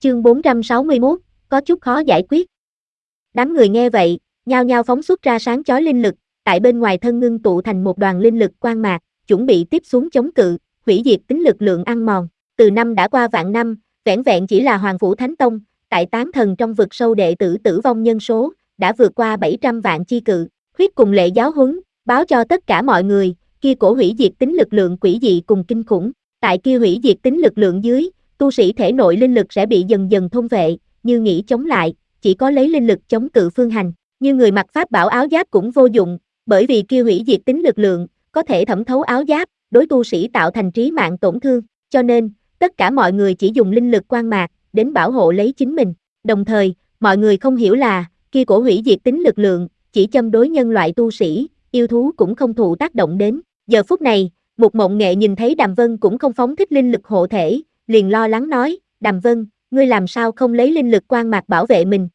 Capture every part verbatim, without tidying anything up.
Chương bốn trăm sáu mươi mốt, có chút khó giải quyết. Đám người nghe vậy, nhao nhao phóng xuất ra sáng chói linh lực, tại bên ngoài thân ngưng tụ thành một đoàn linh lực quang mạc, chuẩn bị tiếp xuống chống cự, hủy diệt tính lực lượng ăn mòn. Từ năm đã qua vạn năm, vẻn vẹn chỉ là Hoàng Phủ Thánh Tông, tại tán thần trong vực sâu đệ tử tử vong nhân số, đã vượt qua bảy trăm vạn chi cự. Huyết cùng lệ giáo huấn, báo cho tất cả mọi người, kia cổ hủy diệt tính lực lượng quỷ dị cùng kinh khủng. Tại kia hủy diệt tính lực lượng dưới, tu sĩ thể nội linh lực sẽ bị dần dần thôn vệ, như nghĩ chống lại, chỉ có lấy linh lực chống cự phương hành. Như người mặc pháp bảo áo giáp cũng vô dụng, bởi vì kia hủy diệt tính lực lượng, có thể thẩm thấu áo giáp, đối tu sĩ tạo thành trí mạng tổn thương, cho nên, tất cả mọi người chỉ dùng linh lực quang mạc, đến bảo hộ lấy chính mình. Đồng thời, mọi người không hiểu là, kia cổ hủy diệt tính lực lượng, chỉ châm đối nhân loại tu sĩ, yêu thú cũng không thụ tác động đến. Giờ phút này, Mục Mộng Nghệ nhìn thấy Đàm Vân cũng không phóng thích linh lực hộ thể, liền lo lắng nói, Đàm Vân, ngươi làm sao không lấy linh lực quang mạc bảo vệ mình?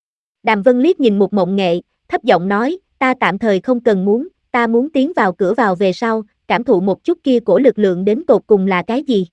Đàm Vân liếc nhìn Mục Mộng Nghệ, thấp giọng nói, ta tạm thời không cần muốn, ta muốn tiến vào cửa vào về sau, cảm thụ một chút kia cổ lực lượng đến tột cùng là cái gì.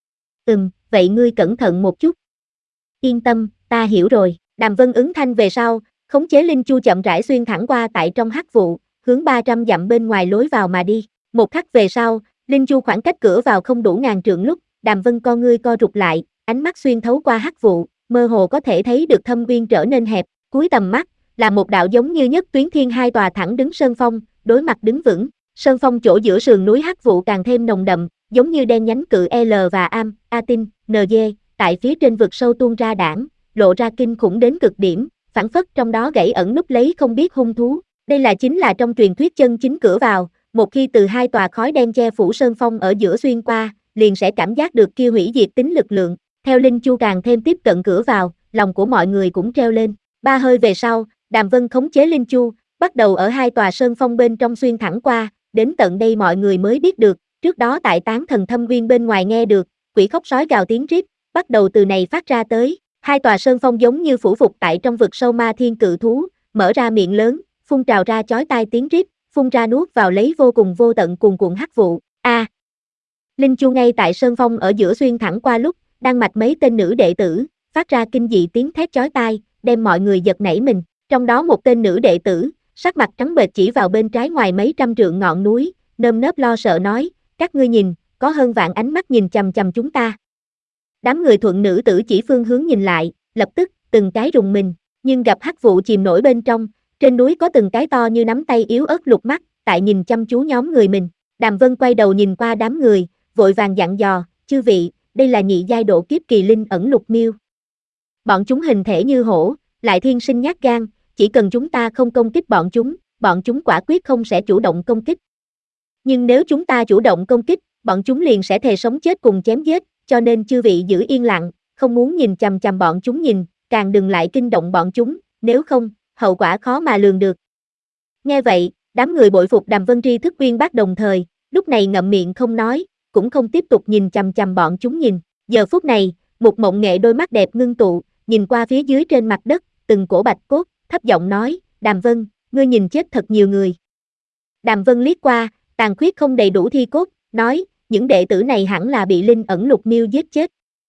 Ừm, vậy ngươi cẩn thận một chút. Yên tâm, ta hiểu rồi. Đàm Vân ứng thanh về sau, khống chế linh chu chậm rãi xuyên thẳng qua tại trong hắc vụ, hướng ba trăm dặm bên ngoài lối vào mà đi. Một khắc về sau, linh chu khoảng cách cửa vào không đủ ngàn trượng lúc, Đàm Vân con ngươi co rụt lại, ánh mắt xuyên thấu qua hắc vụ, mơ hồ có thể thấy được thâm uyên trở nên hẹp, cuối tầm mắt là một đạo giống như nhất tuyến thiên hai tòa thẳng đứng sơn phong, đối mặt đứng vững. Sơn phong chỗ giữa sườn núi hắc vụ càng thêm nồng đậm, giống như đen nhánh cự L và Am, Atin, en giê, tại phía trên vực sâu tuôn ra đảng, lộ ra kinh khủng đến cực điểm, phảng phất trong đó gãy ẩn núp lấy không biết hung thú. Đây là chính là trong truyền thuyết chân chính cửa vào, một khi từ hai tòa khói đen che phủ sơn phong ở giữa xuyên qua, liền sẽ cảm giác được kia hủy diệt tính lực lượng. Theo linh chu càng thêm tiếp cận cửa vào, lòng của mọi người cũng treo lên. Ba hơi về sau, Đàm Vân khống chế linh chu, bắt đầu ở hai tòa sơn phong bên trong xuyên thẳng qua, đến tận đây mọi người mới biết được, trước đó tại tán thần thâm uyên bên ngoài nghe được, quỷ khóc sói gào tiếng rít, bắt đầu từ này phát ra tới. Hai tòa sơn phong giống như phủ phục tại trong vực sâu ma thiên cự thú, mở ra miệng lớn, phun trào ra chói tai tiếng rít, phun ra nuốt vào lấy vô cùng vô tận cuồn cuộn hắc vụ. A. À, linh chu ngay tại sơn phong ở giữa xuyên thẳng qua lúc, đang mạch mấy tên nữ đệ tử, phát ra kinh dị tiếng thét chói tai, đem mọi người giật nảy mình. Trong đó một tên nữ đệ tử, sắc mặt trắng bệch chỉ vào bên trái ngoài mấy trăm trượng ngọn núi, nơm nớp lo sợ nói, các ngươi nhìn, có hơn vạn ánh mắt nhìn chằm chằm chúng ta. Đám người thuận nữ tử chỉ phương hướng nhìn lại, lập tức, từng cái rùng mình, nhưng gặp hắc vụ chìm nổi bên trong, trên núi có từng cái to như nắm tay yếu ớt lục mắt, tại nhìn chăm chú nhóm người mình. Đàm Vân quay đầu nhìn qua đám người, vội vàng dặn dò, chư vị, đây là nhị giai độ kiếp kỳ linh ẩn lục miêu. Bọn chúng hình thể như hổ, lại thiên sinh nhát gan, chỉ cần chúng ta không công kích bọn chúng, bọn chúng quả quyết không sẽ chủ động công kích. Nhưng nếu chúng ta chủ động công kích, bọn chúng liền sẽ thề sống chết cùng chém giết, cho nên chư vị giữ yên lặng, không muốn nhìn chằm chằm bọn chúng nhìn, càng đừng lại kinh động bọn chúng, nếu không, hậu quả khó mà lường được. Nghe vậy, đám người bội phục Đàm Vân tri thức uyên bác đồng thời, lúc này ngậm miệng không nói, cũng không tiếp tục nhìn chằm chằm bọn chúng nhìn. Giờ phút này, Mục Mộng Nghệ đôi mắt đẹp ngưng tụ, nhìn qua phía dưới trên mặt đất, từng cổ bạch cốt, thấp giọng nói, Đàm Vân, ngươi nhìn chết thật nhiều người. Đàm Vân liếc qua, tàn khuyết không đầy đủ thi cốt, nói, những đệ tử này hẳn là bị linh ẩn lục miêu giết chết.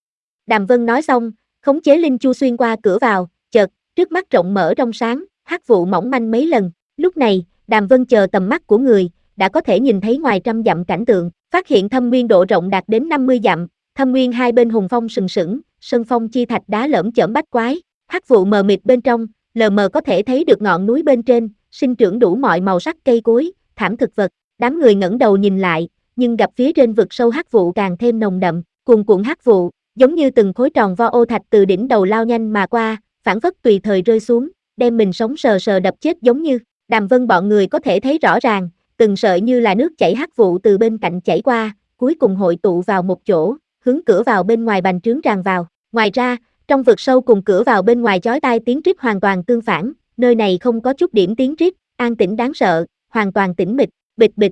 Đàm Vân nói xong, khống chế linh chu xuyên qua cửa vào, chợt, trước mắt rộng mở trong sáng, hắc vụ mỏng manh mấy lần. Lúc này, Đàm Vân chờ tầm mắt của người, đã có thể nhìn thấy ngoài trăm dặm cảnh tượng, phát hiện thâm nguyên độ rộng đạt đến năm mươi dặm, thâm nguyên hai bên hùng phong sừng sững, sơn phong chi thạch đá lởm chởm bách quái, hắc vụ mờ mịt bên trong, lờ mờ có thể thấy được ngọn núi bên trên, sinh trưởng đủ mọi màu sắc cây cối, thảm thực vật. Đám người ngẩng đầu nhìn lại, nhưng gặp phía trên vực sâu hắc vụ càng thêm nồng đậm, cuồn cuộn hắc vụ, giống như từng khối tròn vo ô thạch từ đỉnh đầu lao nhanh mà qua, phảng phất tùy thời rơi xuống, đem mình sống sờ sờ đập chết giống như. Đàm Vân bọn người có thể thấy rõ ràng, từng sợi như là nước chảy hắc vụ từ bên cạnh chảy qua, cuối cùng hội tụ vào một chỗ, hướng cửa vào bên ngoài bành trướng tràn vào. Ngoài ra, trong vực sâu cùng cửa vào bên ngoài chói tai tiếng rít hoàn toàn tương phản, nơi này không có chút điểm tiếng rít, an tĩnh đáng sợ, hoàn toàn tĩnh mịch, bịch bịch.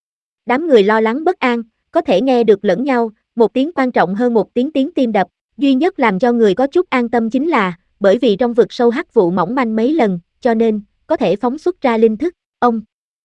Đám người lo lắng bất an, có thể nghe được lẫn nhau, một tiếng quan trọng hơn một tiếng tiếng tim đập, duy nhất làm cho người có chút an tâm chính là, bởi vì trong vực sâu hắc vụ mỏng manh mấy lần, cho nên, có thể phóng xuất ra linh thức. Ông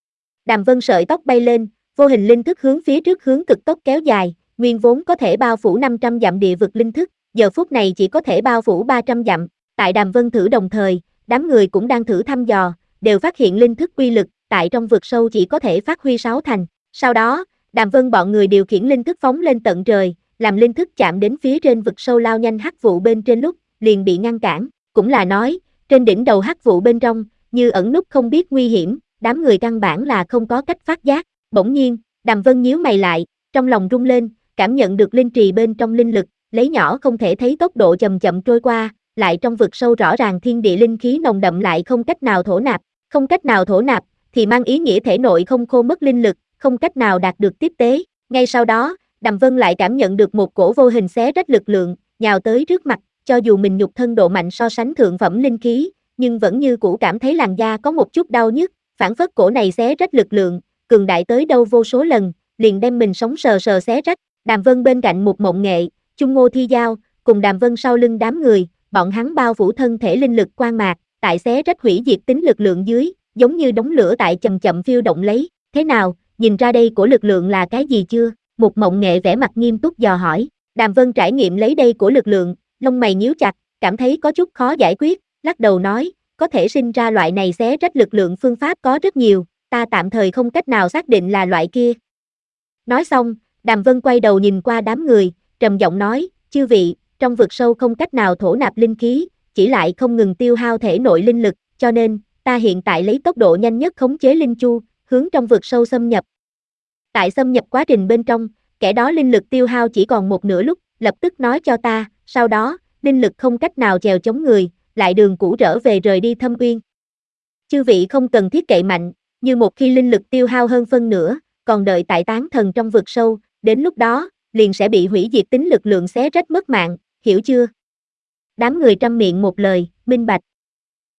Đàm Vân sợi tóc bay lên, vô hình linh thức hướng phía trước hướng cực tốc kéo dài, nguyên vốn có thể bao phủ năm trăm dặm địa vực linh thức, giờ phút này chỉ có thể bao phủ ba trăm dặm. Tại Đàm Vân thử đồng thời, đám người cũng đang thử thăm dò, đều phát hiện linh thức uy lực, tại trong vực sâu chỉ có thể phát huy sáu thành. Sau đó, Đàm Vân bọn người điều khiển linh thức phóng lên tận trời, làm linh thức chạm đến phía trên vực sâu lao nhanh hắc vụ bên trên lúc, liền bị ngăn cản. Cũng là nói, trên đỉnh đầu hắc vụ bên trong, như ẩn núp không biết nguy hiểm, đám người căn bản là không có cách phát giác. Bỗng nhiên, Đàm Vân nhíu mày lại, trong lòng rung lên, cảm nhận được linh trì bên trong linh lực, lấy nhỏ không thể thấy tốc độ chậm chậm trôi qua, lại trong vực sâu rõ ràng thiên địa linh khí nồng đậm lại không cách nào thổ nạp, không cách nào thổ nạp thì mang ý nghĩa thể nội không khô mất linh lực, không cách nào đạt được tiếp tế. Ngay sau đó, Đàm Vân lại cảm nhận được một cổ vô hình xé rách lực lượng, nhào tới trước mặt, cho dù mình nhục thân độ mạnh so sánh thượng phẩm linh khí, nhưng vẫn như cũ cảm thấy làn da có một chút đau nhức, phản phất cổ này xé rách lực lượng, cường đại tới đâu vô số lần, liền đem mình sống sờ sờ xé rách. Đàm Vân bên cạnh một mộng nghệ, Chung Ngô Thi Giao, cùng Đàm Vân sau lưng đám người, bọn hắn bao phủ thân thể linh lực quang mạc, tại xé rách hủy diệt tính lực lượng dưới, giống như đống lửa tại chậm chậm phiêu động lấy. Thế nào, nhìn ra đây của lực lượng là cái gì chưa? Một mộng nghệ vẻ mặt nghiêm túc dò hỏi. Đàm Vân trải nghiệm lấy đây của lực lượng, lông mày nhíu chặt, cảm thấy có chút khó giải quyết, lắc đầu nói, có thể sinh ra loại này xé rách lực lượng phương pháp có rất nhiều, ta tạm thời không cách nào xác định là loại kia. Nói xong, Đàm Vân quay đầu nhìn qua đám người, trầm giọng nói, chư vị, trong vực sâu không cách nào thổ nạp linh khí, chỉ lại không ngừng tiêu hao thể nội linh lực, cho nên, ta hiện tại lấy tốc độ nhanh nhất khống chế linh chu, hướng trong vực sâu xâm nhập. Tại xâm nhập quá trình bên trong, kẻ đó linh lực tiêu hao chỉ còn một nửa lúc, lập tức nói cho ta, sau đó, linh lực không cách nào chèo chống người, lại đường cũ trở về rời đi Thâm Uyên. Chư vị không cần thiết cậy mạnh, như một khi linh lực tiêu hao hơn phân nửa, còn đợi tại tán thần trong vực sâu, đến lúc đó, liền sẽ bị hủy diệt tính lực lượng xé rách mất mạng, hiểu chưa? Đám người trăm miệng một lời, minh bạch.